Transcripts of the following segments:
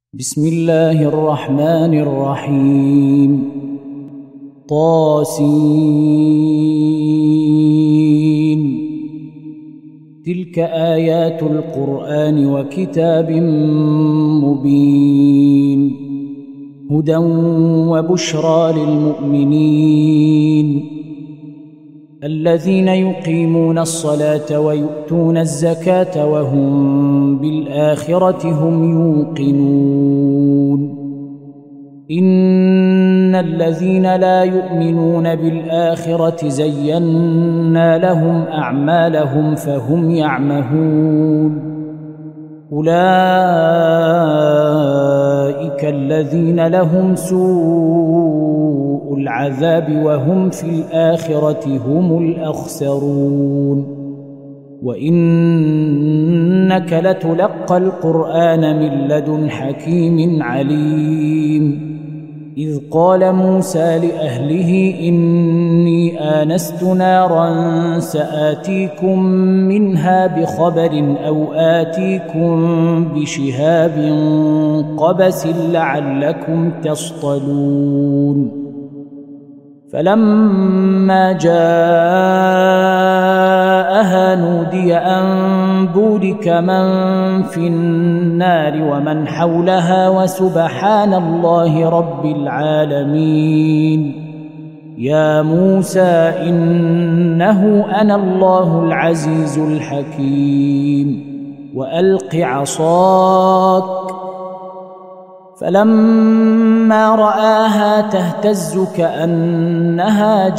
بسم الله الرحمن الرحيم طاسين. تلك آيات القرآن وكتاب مبين هدى وبشرى للمؤمنين الذين يقيمون الصلاة ويؤتون الزكاة وهم بالآخرة هم يوقنون. إن الذين لا يؤمنون بالآخرة زينا لهم أعمالهم فهم يعمهون. أولئك الذين لهم سوء العذاب وهم في الآخرة هم الأخسرون. وإنك لتلقى القرآن من لدن حكيم عليم. إذ قال موسى لأهله إني آنست نارا سآتيكم منها بخبر أو آتيكم بشهاب قبس لعلكم تصطلون. فلما جاءها نودي أن بورك من في النار ومن حولها وسبحان الله رب العالمين. يا موسى إنه أنا الله العزيز الحكيم وألق عصاك. فلما رآها تهتز كأنها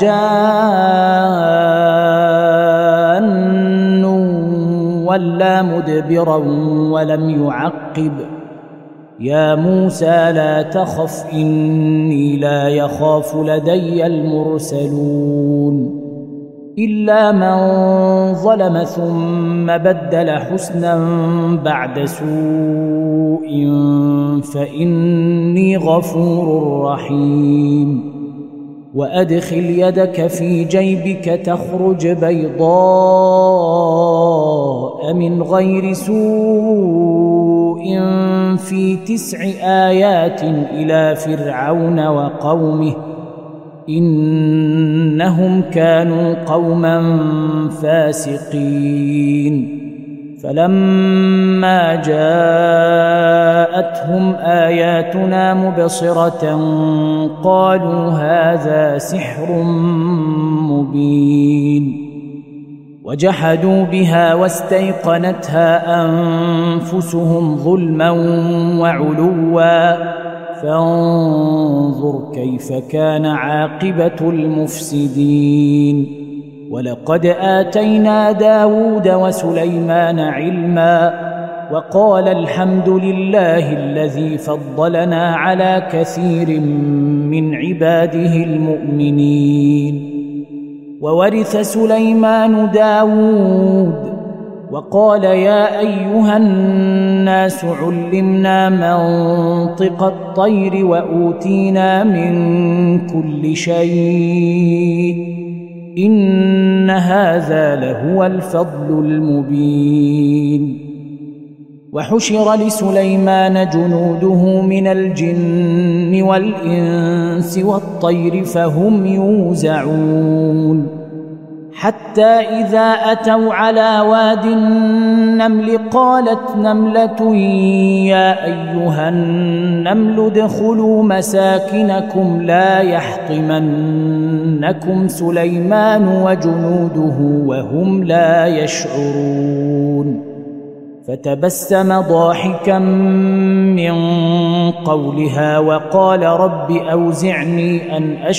جان ولا مدبرا ولم يعقب. يا موسى لا تخف إني لا يخاف لدي المرسلون. إلا من ظلم ثم بدل حسنا بعد سوء فإني غفور رحيم. وأدخل يدك في جيبك تخرج بيضاء من غير سوء في 9 آيات إلى فرعون وقومه إنهم كانوا قوما فاسقين. فلما جاءتهم آياتنا مبصرة قالوا هذا سحر مبين. وجحدوا بها واستيقنتها أنفسهم ظلما وعلوا فانظر كيف كان عاقبة المفسدين. ولقد آتينا داود وسليمان علما وقال الحمد لله الذي فضلنا على كثير من عباده المؤمنين. وورث سليمان داود وقال يا أيها الناس علمنا منطق الطير وأوتينا من كل شيء إن هذا لهو الفضل المبين. وحشر لسليمان جنوده من الجن والإنس والطير فهم يوزعون. حتى إذا أتوا على واد النمل قالت نملة يا أيها النمل ادخلوا مساكنكم لا يحطمنكم سليمان وجنوده وهم لا يشعرون. فتبسم ضاحكا من قولها وقال رب أوزعني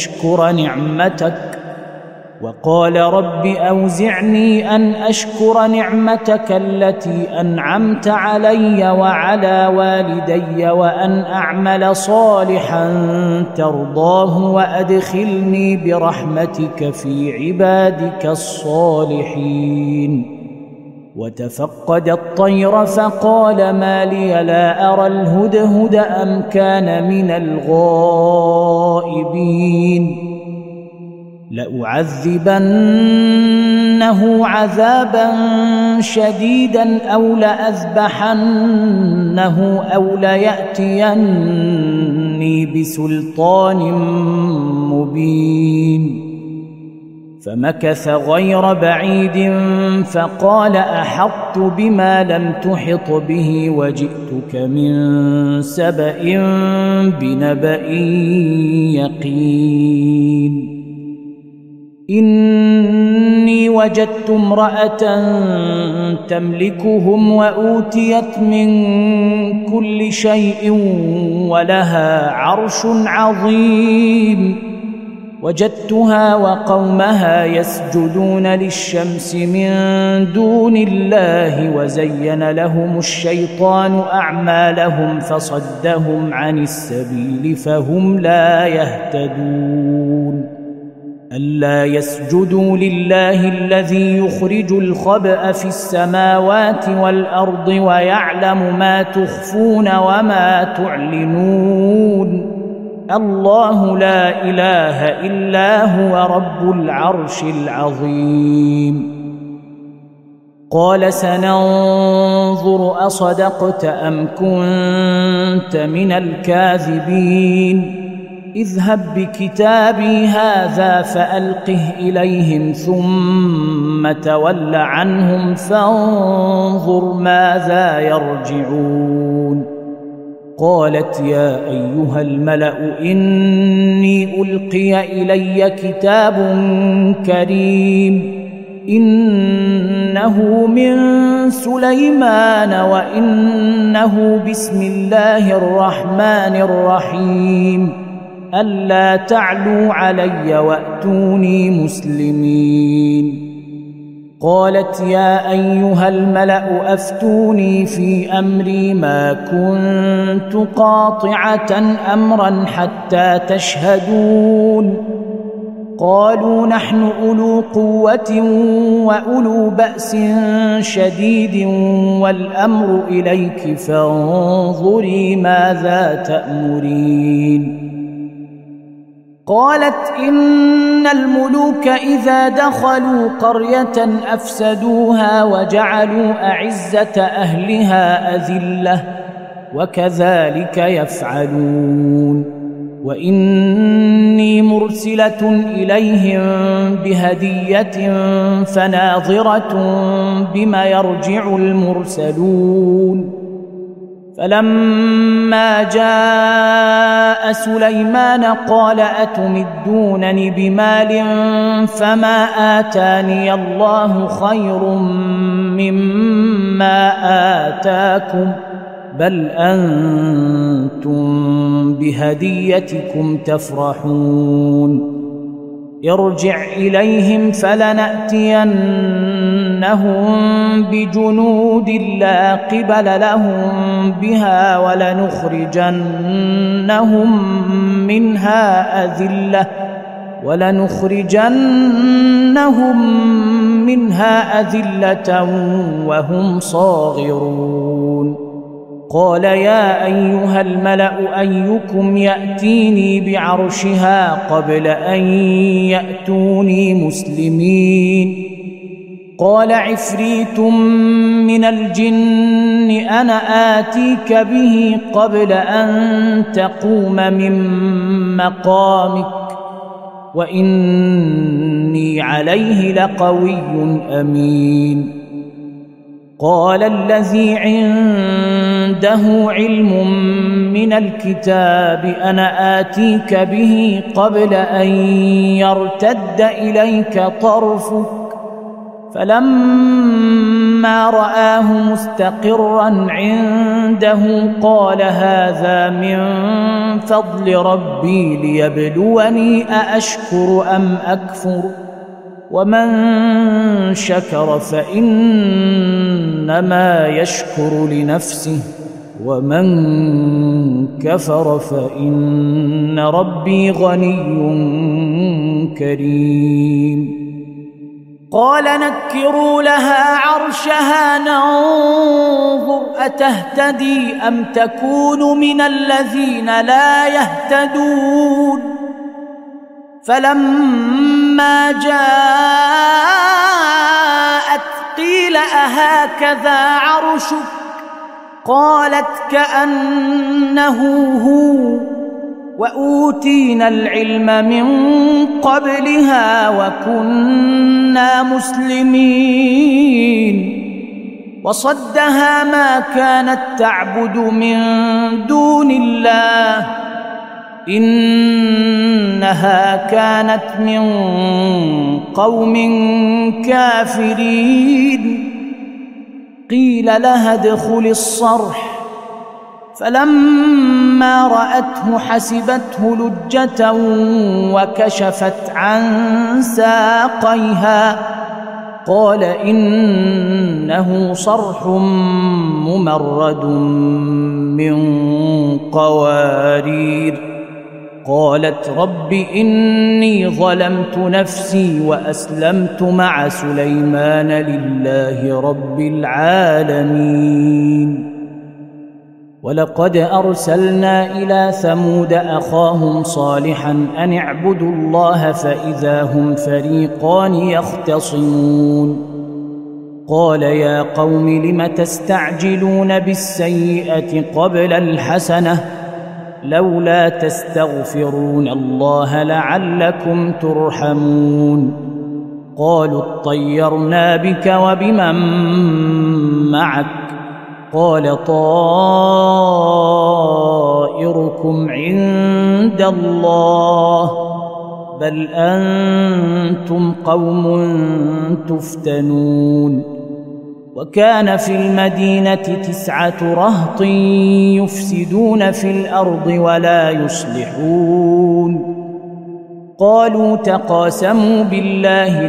أن أشكر نعمتك التي أنعمت علي وعلى والدي وأن أعمل صالحا ترضاه وأدخلني برحمتك في عبادك الصالحين. وتفقد الطير فقال ما لي لا أرى الهدهد أم كان من الغائبين. لأعذبن لأذيقنه عذابا شديدا أو لأذبحنه أو ليأتيني بسلطان مبين. فمكث غير بعيد فقال أحطت بما لم تحط به وجئتك من سبأ بنبأ يقين. إني وجدت امرأة تملكهم وأوتيت من كل شيء ولها عرش عظيم. وجدتها وقومها يسجدون للشمس من دون الله وزين لهم الشيطان أعمالهم فصدهم عن السبيل فهم لا يهتدون. ألا يسجدوا لله الذي يخرج الخبأ في السماوات والأرض ويعلم ما تخفون وما تعلنون. الله لا إله إلا هو رب العرش العظيم. قال سننظر أصدقت أم كنت من الكاذبين. اذهب بكتابي هذا فألقه إليهم ثم تول عنهم فانظر ماذا يرجعون. قالت يا أيها الملأ إني ألقي إلي كتاب كريم إنه من سليمان وإنه بسم الله الرحمن الرحيم ألا تعلوا علي وأتوني مسلمين. قالت يا أيها الملأ أفتوني في أمري ما كنت قاطعة أمرا حتى تشهدون. قالوا نحن أولو قوة وأولو بأس شديد والأمر إليك فانظري ماذا تأمرين. قالت إن الملوك إذا دخلوا قرية أفسدوها وجعلوا أعزة أهلها أذلة وكذلك يفعلون. وإني مرسلة إليهم بهدية فناظرة بما يرجع المرسلون. فلما جاء سليمان قال أتمدونني بمال فما آتاني الله خير مما آتاكم بل أنتم بهديتكم تفرحون. ارجع إليهم فلنأتينهم بجنود لا قبل لهم بها ولنخرجنهم منها أذلة وهم صاغرون. قال يا أيها الملأ أيكم يأتيني بعرشها قبل أن يأتوني مسلمين. قال عفريت من الجن أنا آتيك به قبل أن تقوم من مقامك وإني عليه لقوي أمين. قال الذي عنده علم من الكتاب أنا آتيك به قبل أن يرتد إليك طرفك فلما رآه مستقرا عنده قال هذا من فضل ربي ليبلوني أأشكر أم أكفر ومن شكر فإنما يشكر لنفسه ومن كفر فإن ربي غني كريم. قال نكروا لها عرشها ننظر أتهتدي أم تكون من الذين لا يهتدون. فلما جاء أهكذا عرشك؟ قالت كأنه هو، وأوتينا العلم من قبلها وكنا مسلمين. وصدها ما كانت تعبد من دون الله، إنها كانت من قوم كافرين. قيل لها ادخل الصرح، فلما رأته حسبته لجة وكشفت عن ساقيها، قال إنه صرح ممرد من قوارير. قالت رب إني ظلمت نفسي وأسلمت مع سليمان لله رب العالمين. ولقد أرسلنا إلى ثمود أخاهم صالحا أن اعبدوا الله فإذا هم فريقان يختصمون. قال يا قوم لم تستعجلون بالسيئة قبل الحسنة لولا تستغفرون الله لعلكم ترحمون. قالوا اطيرنا بك وبمن معك، قال طائركم عند الله بل أنتم قوم تفتنون. وكان في المدينة 9 رهط يفسدون في الأرض ولا يصلحون. قالوا تقاسموا بالله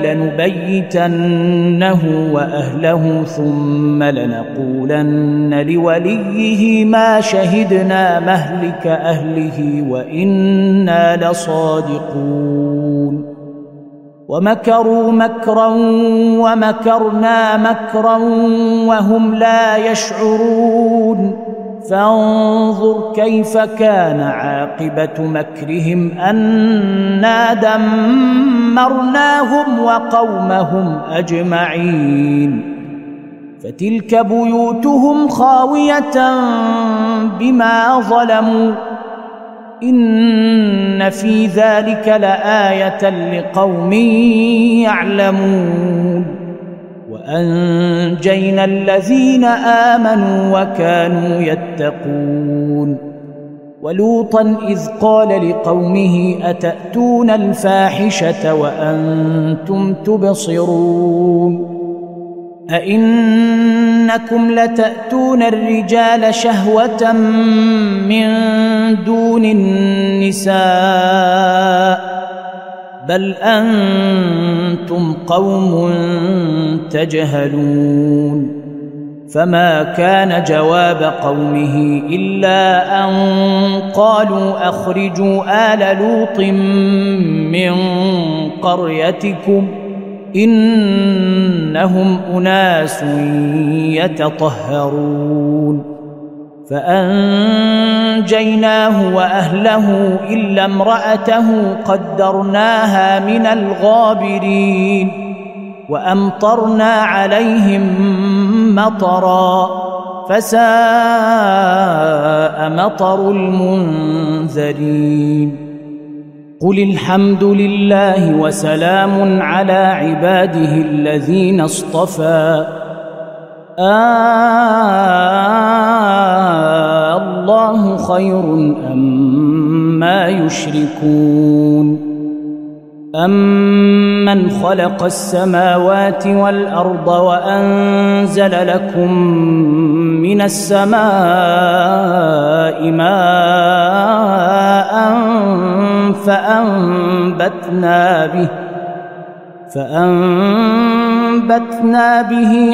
لنبيتنه وأهله ثم لنقولن لوليه ما شهدنا مهلك أهله وإنا لصادقون. ومكروا مكرا ومكرنا مكرا وهم لا يشعرون. فانظر كيف كان عاقبة مكرهم أنا دمرناهم وقومهم أجمعين. فتلك بيوتهم خاوية بما ظلموا، إن في ذلك لآية لقوم يعلمون. وأنجينا الذين آمنوا وكانوا يتقون. ولوطا إذ قال لقومه أتأتون الفاحشة وأنتم تبصرون أئنكم لتأتون الرجال شهوة من دون النساء بل أنتم قوم تجهلون. فما كان جواب قومه إلا أن قالوا أخرجوا آل لوط من قريتكم إنهم أناس يتطهرون. فأنجيناه وأهله إلا امرأته قدرناها من الغابرين. وأمطرنا عليهم مطرا فساء مطر المنذرين. قل الحمد لله وسلام على عباده الذين اصطفى الله خير أما يشركون. أمن خلق السماوات والأرض وأنزل لكم من السماء ماء فأنبتنا به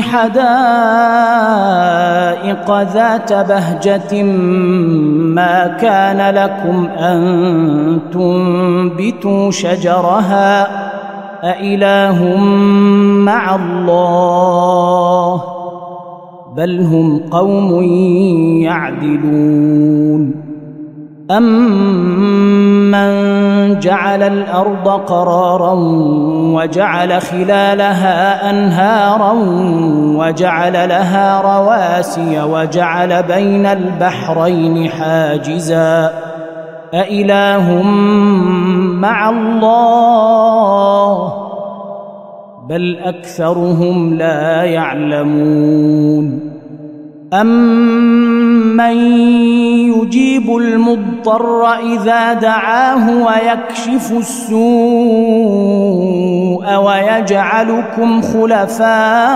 حدائق ذات بهجة ما كان لكم أن تنبتوا شجرها أإله مع الله بل هم قوم يعدلون. أمن أَمَّن جَعَلَ الْأَرْضَ قَرَارًا وَجَعَلَ خِلَالَهَا أَنْهَارًا وَجَعَلَ لَهَا رَوَاسِيَ وَجَعَلَ بَيْنَ الْبَحْرَيْنِ حَاجِزًا أَإِلَٰهٌ مَّعَ اللَّهِ بَلْ أَكْثَرُهُمْ لَا يَعْلَمُونَ أَمَّن يُجِيبُ الْمُضْطَرَّ إِذَا دَعَاهُ وَيَكْشِفُ السُّوءَ وَيَجْعَلُكُمْ خُلَفَاءَ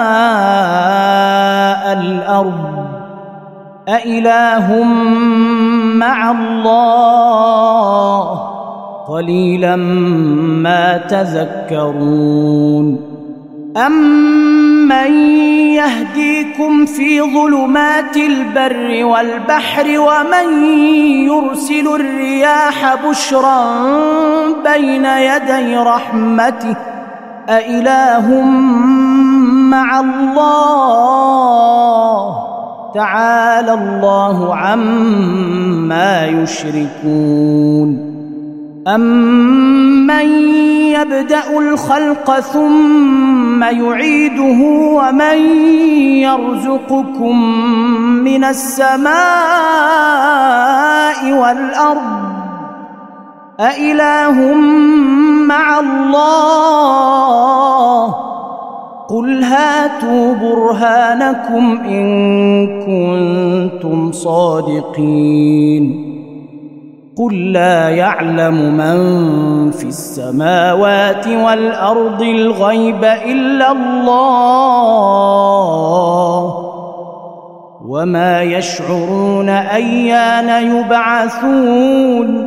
الْأَرْضِ أَإِلَٰهٌ مَّعَ اللَّهِ قَلِيلًا مَّا تَذَكَّرُونَ أَمَّن يَهْدِيكُمْ فِي ظُلُمَاتِ الْبَرِّ وَالْبَحْرِ وَمَن يُرْسِلُ الرِّيَاحَ بُشْرًا بَيْنَ يَدَيْ رَحْمَتِهِ أَإِلَٰهٌ مَّعَ اللَّهِ تَعَالَى اللَّهُ عَمَّا يُشْرِكُونَ أَمَّن يَبْدَأُ الْخَلْقَ ثُمَّ يُعِيدُهُ وَمَن يَرْزُقُكُم مِّنَ السَّمَاءِ وَالْأَرْضِ أَإِلَٰهٌ مَّعَ اللَّهِ قُلْ هَاتُوا بُرْهَانَكُمْ إِن كُنتُمْ صَادِقِينَ قُل لَّا يَعْلَمُ مَن فِي السَّمَاوَاتِ وَالْأَرْضِ الْغَيْبَ إِلَّا اللَّهُ وَمَا يَشْعُرُونَ أَيَّانَ يُبْعَثُونَ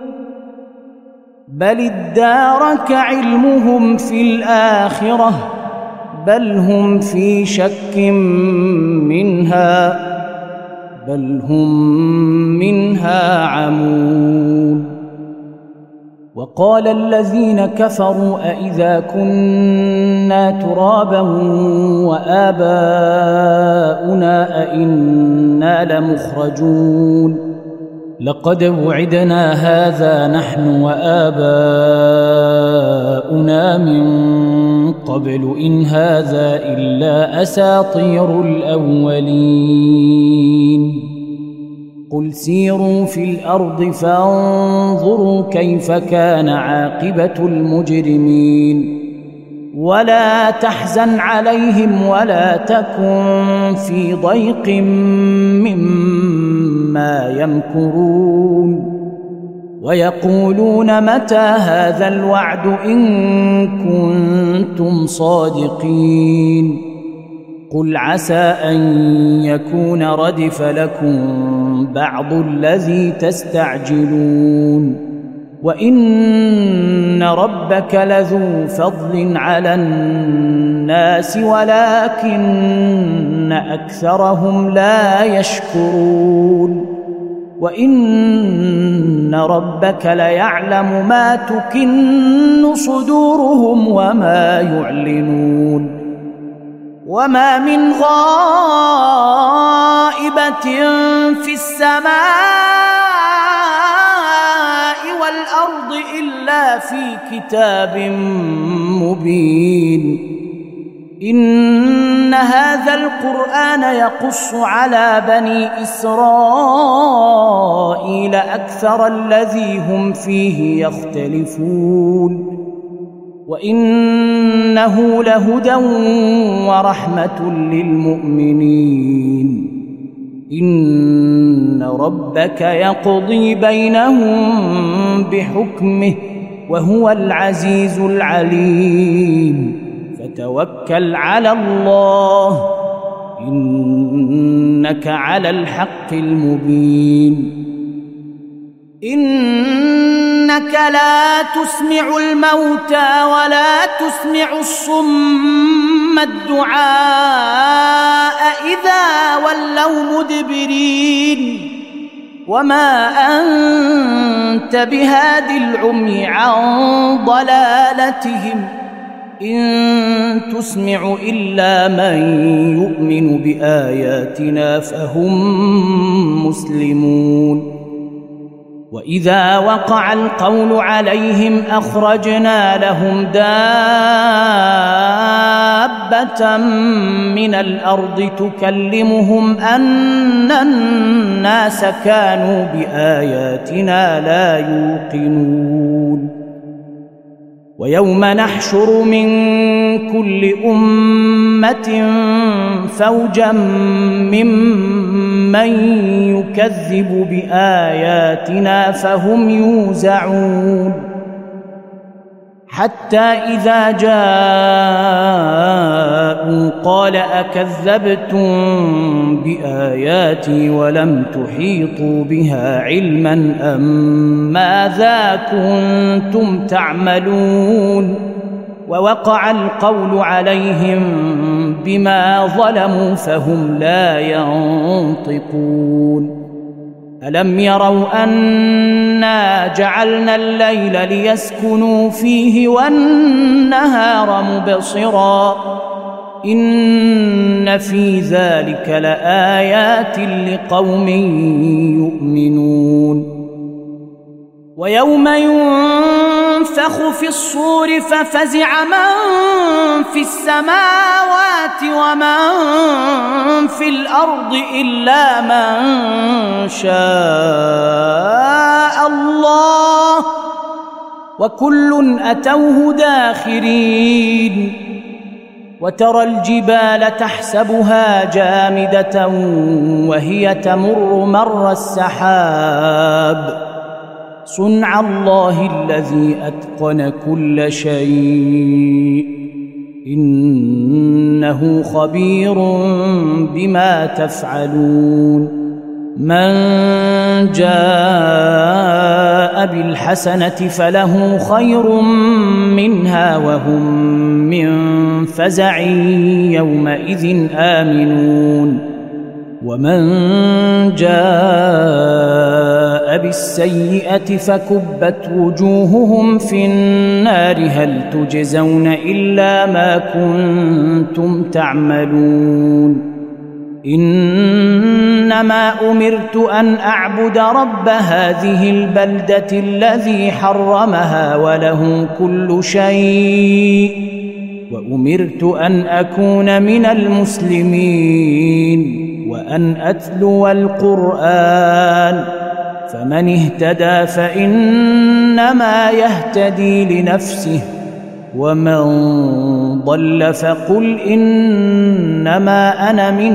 بَلِ ادَّارَكَ عِلْمُهُمْ فِي الْآخِرَةِ بَلْ هُمْ فِي شَكٍّ منها عمون وقال الذين كفروا أئذا كنا ترابا وآباؤنا أئنا لمخرجون لقد وعدنا هذا نحن وآباؤنا من قبل إن هذا إلا أساطير الأولين قل سيروا في الأرض فانظروا كيف كان عاقبة المجرمين ولا تحزن عليهم ولا تكن في ضيق مما يمكرون ويقولون متى هذا الوعد إن كنتم صادقين قل عسى أن يكون ردف لكم بعض الذي تستعجلون وإن ربك لذو فضل على الناس ولكن أكثرهم لا يشكرون وإن ربك ليعلم ما تكن صدورهم وما يعلنون وما من غائبة في السماء والأرض إلا في كتاب مبين إن هذا القرآن يقص على بني إسرائيل أكثر الذي هم فيه يختلفون وإنه لهدى ورحمة للمؤمنين إن ربك يقضي بينهم بحكمه وهو العزيز العليم فتوكل على الله إنك على الحق المبين إنك لا تسمع الموتى ولا تسمع الصم الدعاء إذا ولوا مدبرين وما أنت بهاد العمي عن ضلالتهم إن تسمع إلا من يؤمن بآياتنا فهم مسلمون وإذا وقع القول عليهم أخرجنا لهم دابة من الأرض تكلمهم أن الناس كانوا بآياتنا لا يوقنون ويوم نحشر من كل أمة فوجا ممن يكذب بآياتنا فهم يوزعون حتى إذا جاءوا قال أكذبتم بآياتي ولم تحيطوا بها علما أم ماذا كنتم تعملون ووقع القول عليهم بما ظلموا فهم لا ينطقون ألم يروا أنا جعلنا الليل ليسكنوا فيه والنهار مبصرا إن في ذلك لآيات لقوم يؤمنون ويوم ينفخ في الصور ففزع من في السماوات ومن في الأرض إلا من شاء الله وكل أتوه داخرين وترى الجبال تحسبها جامدة وهي تمر مر السحاب صنع الله الذي أتقن كل شيء إنه خبير بما تفعلون من جاء بالحسنة فله خير منها وهم من فزع يومئذ آمنون ومن جاء بالسيئة فكبت وجوههم في النار هل تجزون إلا ما كنتم تعملون إنما أمرت أن أعبد رب هذه البلدة الذي حرمها وله كل شيء وأمرت أن أكون من المسلمين وأن أتلو القرآن فمن اهتدى فإنما يهتدي لنفسه ومن ضل فقل إنما أنا من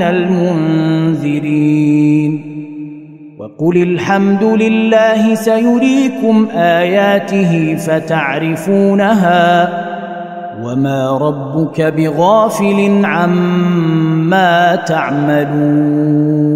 المنذرين وقل الحمد لله سيريكم آياته فتعرفونها وما ربك بغافل عما تعملون